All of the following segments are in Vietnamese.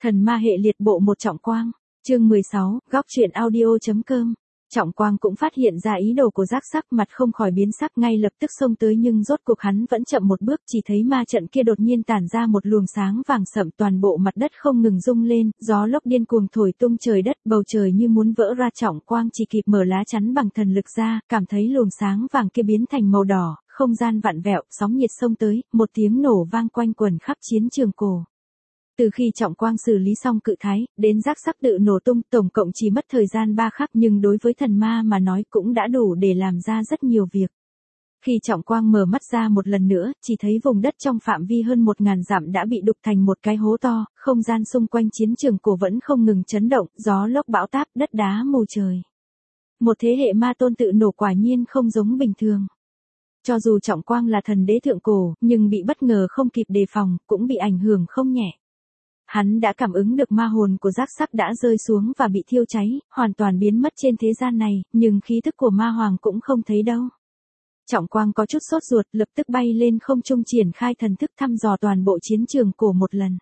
Thần ma hệ liệt bộ một Trọng Quang. Chương 16, góc truyện audio.com. Trọng Quang cũng phát hiện ra ý đồ của Giác Sắc, mặt không khỏi biến sắc, ngay lập tức xông tới, nhưng rốt cuộc hắn vẫn chậm một bước, chỉ thấy ma trận kia đột nhiên tản ra một luồng sáng vàng sậm, toàn bộ mặt đất không ngừng rung lên, gió lốc điên cuồng thổi tung trời đất, bầu trời như muốn vỡ ra. Trọng Quang chỉ kịp mở lá chắn bằng thần lực ra, cảm thấy luồng sáng vàng kia biến thành màu đỏ, không gian vặn vẹo, sóng nhiệt xông tới, một tiếng nổ vang quanh quẩn khắp chiến trường cổ. Từ khi Trọng Quang xử lý xong cự thái, đến Giác Sắc tự nổ tung, tổng cộng chỉ mất thời gian 3 khắc, nhưng đối với thần ma mà nói cũng đã đủ để làm ra rất nhiều việc. Khi Trọng Quang mở mắt ra một lần nữa, chỉ thấy vùng đất trong phạm vi hơn 1000 dặm đã bị đục thành một cái hố to, không gian xung quanh chiến trường cổ vẫn không ngừng chấn động, gió lốc bão táp, đất đá mù trời. Một thế hệ ma tôn tự nổ quả nhiên không giống bình thường. Cho dù Trọng Quang là thần đế thượng cổ, nhưng bị bất ngờ không kịp đề phòng, cũng bị ảnh hưởng không nhẹ. Hắn đã cảm ứng được ma hồn của Giác Sắc đã rơi xuống và bị thiêu cháy, hoàn toàn biến mất trên thế gian này, nhưng khí thức của ma hoàng cũng không thấy đâu. Trọng Quang có chút sốt ruột, lập tức bay lên không trung triển khai thần thức thăm dò toàn bộ chiến trường cổ một lần.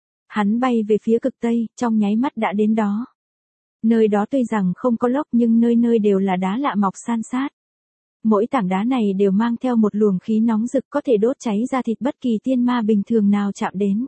Hắn bay về phía cực Tây, trong nháy mắt đã đến đó. Nơi đó tuy rằng không có lốc nhưng nơi nơi đều là đá lạ mọc san sát. Mỗi tảng đá này đều mang theo một luồng khí nóng rực có thể đốt cháy da thịt bất kỳ tiên ma bình thường nào chạm đến.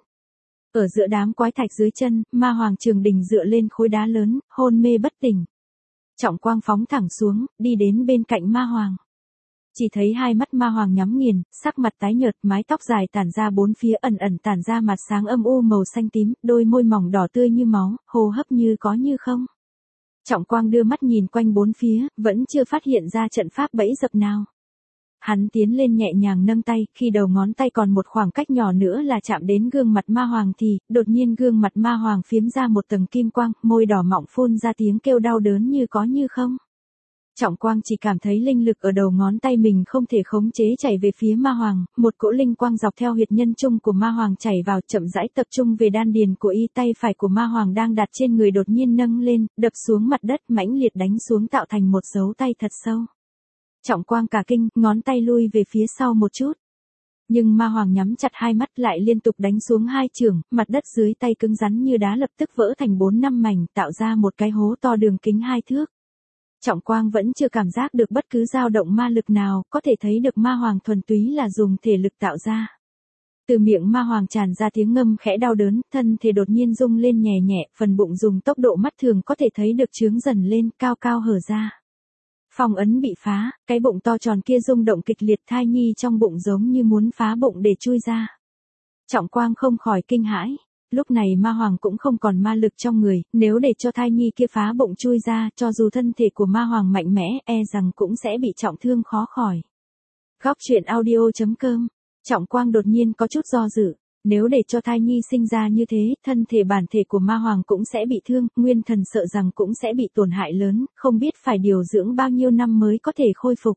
Ở giữa đám quái thạch dưới chân, ma hoàng Trường Đình dựa lên khối đá lớn, hôn mê bất tỉnh. Trọng Quang phóng thẳng xuống, đi đến bên cạnh ma hoàng. Chỉ thấy hai mắt ma hoàng nhắm nghiền, sắc mặt tái nhợt, mái tóc dài tản ra bốn phía, ẩn ẩn tản ra mặt sáng âm u màu xanh tím, đôi môi mỏng đỏ tươi như máu, hô hấp như có như không. Trọng Quang đưa mắt nhìn quanh bốn phía, vẫn chưa phát hiện ra trận pháp bẫy dập nào. Hắn tiến lên nhẹ nhàng nâng tay, khi đầu ngón tay còn một khoảng cách nhỏ nữa là chạm đến gương mặt ma hoàng thì, đột nhiên gương mặt ma hoàng phiếm ra một tầng kim quang, môi đỏ mọng phun ra tiếng kêu đau đớn như có như không. Trọng Quang chỉ cảm thấy linh lực ở đầu ngón tay mình không thể khống chế chảy về phía ma hoàng, một cỗ linh quang dọc theo huyệt nhân trung của ma hoàng chảy vào, chậm rãi tập trung về đan điền của y. Tay phải của ma hoàng đang đặt trên người đột nhiên nâng lên, đập xuống mặt đất, mãnh liệt đánh xuống tạo thành một dấu tay thật sâu. Trọng Quang cả kinh, ngón tay lui về phía sau một chút. Nhưng ma hoàng nhắm chặt hai mắt lại liên tục đánh xuống hai chưởng, mặt đất dưới tay cứng rắn như đá lập tức vỡ thành 4-5 mảnh, tạo ra một cái hố to đường kính 2 thước. Trọng Quang vẫn chưa cảm giác được bất cứ dao động ma lực nào, có thể thấy được ma hoàng thuần túy là dùng thể lực tạo ra. Từ miệng ma hoàng tràn ra tiếng ngâm khẽ đau đớn, thân thể đột nhiên rung lên nhẹ nhẹ, phần bụng dùng tốc độ mắt thường có thể thấy được chướng dần lên, cao cao hở ra. Phong ấn bị phá, cái bụng to tròn kia rung động kịch liệt, thai nhi trong bụng giống như muốn phá bụng để chui ra. Trọng Quang không khỏi kinh hãi. Lúc này ma hoàng cũng không còn ma lực trong người, nếu để cho thai nhi kia phá bụng chui ra, cho dù thân thể của ma hoàng mạnh mẽ, e rằng cũng sẽ bị trọng thương khó khỏi. Góc truyện audio.com. Trọng Quang đột nhiên có chút do dự. Nếu để cho thai nhi sinh ra như thế, thân thể bản thể của ma hoàng cũng sẽ bị thương, nguyên thần sợ rằng cũng sẽ bị tổn hại lớn, không biết phải điều dưỡng bao nhiêu năm mới có thể khôi phục.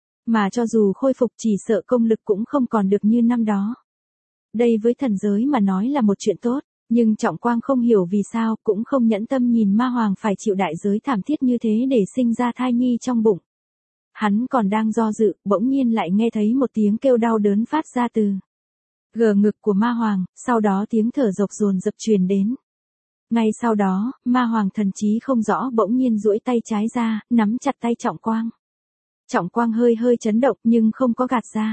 Mà cho dù khôi phục chỉ sợ công lực cũng không còn được như năm đó. Đây với thần giới mà nói là một chuyện tốt, nhưng Trọng Quang không hiểu vì sao, cũng không nhẫn tâm nhìn ma hoàng phải chịu đại giới thảm thiết như thế để sinh ra thai nhi trong bụng. Hắn còn đang do dự, bỗng nhiên lại nghe thấy một tiếng kêu đau đớn phát ra từ gờ ngực của ma hoàng, sau đó tiếng thở dộc dồn dập truyền đến. Ngay sau đó, ma hoàng thần trí không rõ bỗng nhiên duỗi tay trái ra, nắm chặt tay Trọng Quang. Trọng Quang hơi chấn động nhưng không có gạt ra.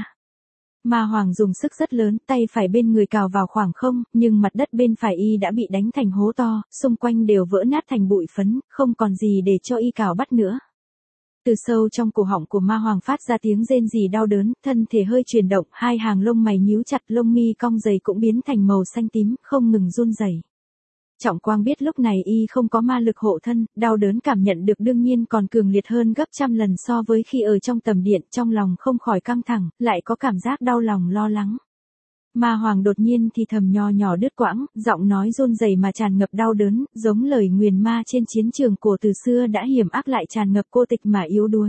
Ma hoàng dùng sức rất lớn, tay phải bên người cào vào khoảng không, nhưng mặt đất bên phải y đã bị đánh thành hố to, xung quanh đều vỡ nát thành bụi phấn, không còn gì để cho y cào bắt nữa. Từ sâu trong cổ họng của ma hoàng phát ra tiếng rên rỉ đau đớn, thân thể hơi chuyển động, hai hàng lông mày nhíu chặt, lông mi cong dày cũng biến thành màu xanh tím, không ngừng run rẩy. Trọng Quang biết lúc này y không có ma lực hộ thân, đau đớn cảm nhận được đương nhiên còn cường liệt hơn gấp trăm lần so với khi ở trong tầm điện, trong lòng không khỏi căng thẳng, lại có cảm giác đau lòng lo lắng. Ma hoàng đột nhiên thì thầm nho nhỏ đứt quãng, giọng nói run rẩy mà tràn ngập đau đớn, giống lời nguyền ma trên chiến trường cổ từ xưa đã hiểm ác lại tràn ngập cô tịch mà yếu đuối.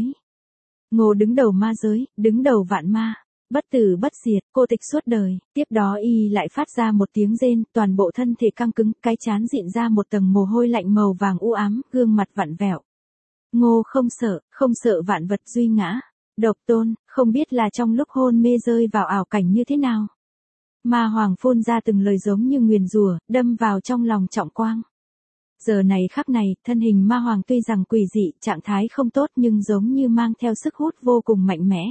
Ngô đứng đầu ma giới, đứng đầu vạn ma. Bất tử bất diệt, cô tịch suốt đời. Tiếp đó y lại phát ra một tiếng rên, toàn bộ thân thể căng cứng, cái trán dịn ra một tầng mồ hôi lạnh màu vàng u ám, gương mặt vặn vẹo. Ngô không sợ vạn vật duy ngã. Độc Tôn, không biết là trong lúc hôn mê rơi vào ảo cảnh như thế nào. Ma hoàng phun ra từng lời giống như nguyền rủa, đâm vào trong lòng Trọng Quang. Giờ này khắc này, thân hình ma hoàng tuy rằng quỷ dị, trạng thái không tốt nhưng giống như mang theo sức hút vô cùng mạnh mẽ.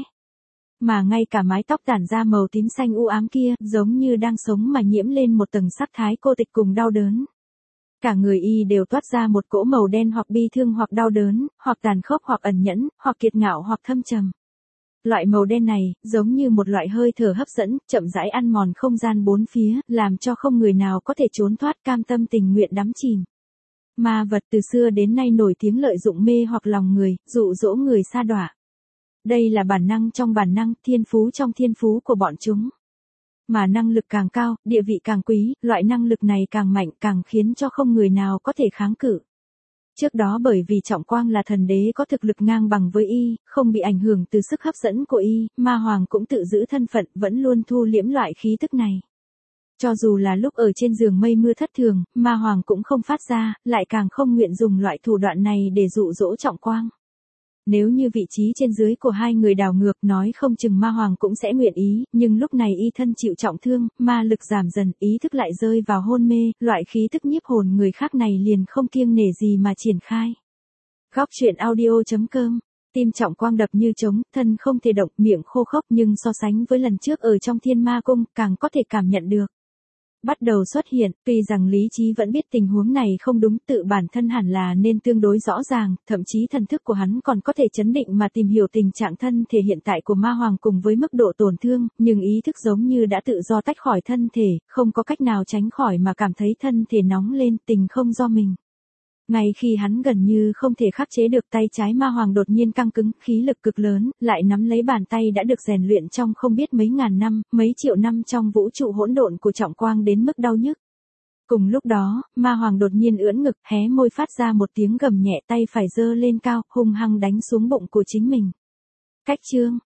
Mà ngay cả mái tóc tản ra màu tím xanh u ám kia, giống như đang sống mà nhiễm lên một tầng sắc thái cô tịch cùng đau đớn. Cả người y đều toát ra một cỗ màu đen hoặc bi thương hoặc đau đớn, hoặc tàn khốc hoặc ẩn nhẫn, hoặc kiệt ngạo hoặc thâm trầm. Loại màu đen này, giống như một loại hơi thở hấp dẫn, chậm rãi ăn mòn không gian bốn phía, làm cho không người nào có thể trốn thoát, cam tâm tình nguyện đắm chìm. Ma vật từ xưa đến nay nổi tiếng lợi dụng mê hoặc lòng người, dụ dỗ người sa đọa. Đây là bản năng trong bản năng, thiên phú trong thiên phú của bọn chúng. Mà năng lực càng cao, địa vị càng quý, loại năng lực này càng mạnh, càng khiến cho không người nào có thể kháng cự. Trước đó bởi vì Trọng Quang là thần đế có thực lực ngang bằng với y, không bị ảnh hưởng từ sức hấp dẫn của y, ma hoàng cũng tự giữ thân phận, vẫn luôn thu liễm loại khí tức này. Cho dù là lúc ở trên giường mây mưa thất thường, ma hoàng cũng không phát ra, lại càng không nguyện dùng loại thủ đoạn này để dụ dỗ Trọng Quang. Nếu như vị trí trên dưới của hai người đảo ngược, nói không chừng ma hoàng cũng sẽ nguyện ý, nhưng lúc này y thân chịu trọng thương, ma lực giảm dần, ý thức lại rơi vào hôn mê, loại khí tức nhiếp hồn người khác này liền không kiêng nể gì mà triển khai. Góc truyện audio.com. Tim Trọng Quang đập như trống, thân không thể động, miệng khô khốc, nhưng so sánh với lần trước ở trong Thiên Ma Cung, càng có thể cảm nhận được. Bắt đầu xuất hiện, tuy rằng lý trí vẫn biết tình huống này không đúng, tự bản thân hẳn là nên tương đối rõ ràng, thậm chí thần thức của hắn còn có thể chấn định mà tìm hiểu tình trạng thân thể hiện tại của ma hoàng cùng với mức độ tổn thương, nhưng ý thức giống như đã tự do tách khỏi thân thể, không có cách nào tránh khỏi mà cảm thấy thân thể nóng lên, tình không do mình. Ngay khi hắn gần như không thể khắc chế được, tay trái ma hoàng đột nhiên căng cứng, khí lực cực lớn, lại nắm lấy bàn tay đã được rèn luyện trong không biết mấy ngàn năm, mấy triệu năm trong vũ trụ hỗn độn của Trọng Quang đến mức đau nhức. Cùng lúc đó, ma hoàng đột nhiên ưỡn ngực, hé môi phát ra một tiếng gầm nhẹ, tay phải giơ lên cao, hung hăng đánh xuống bụng của chính mình. Cách chương.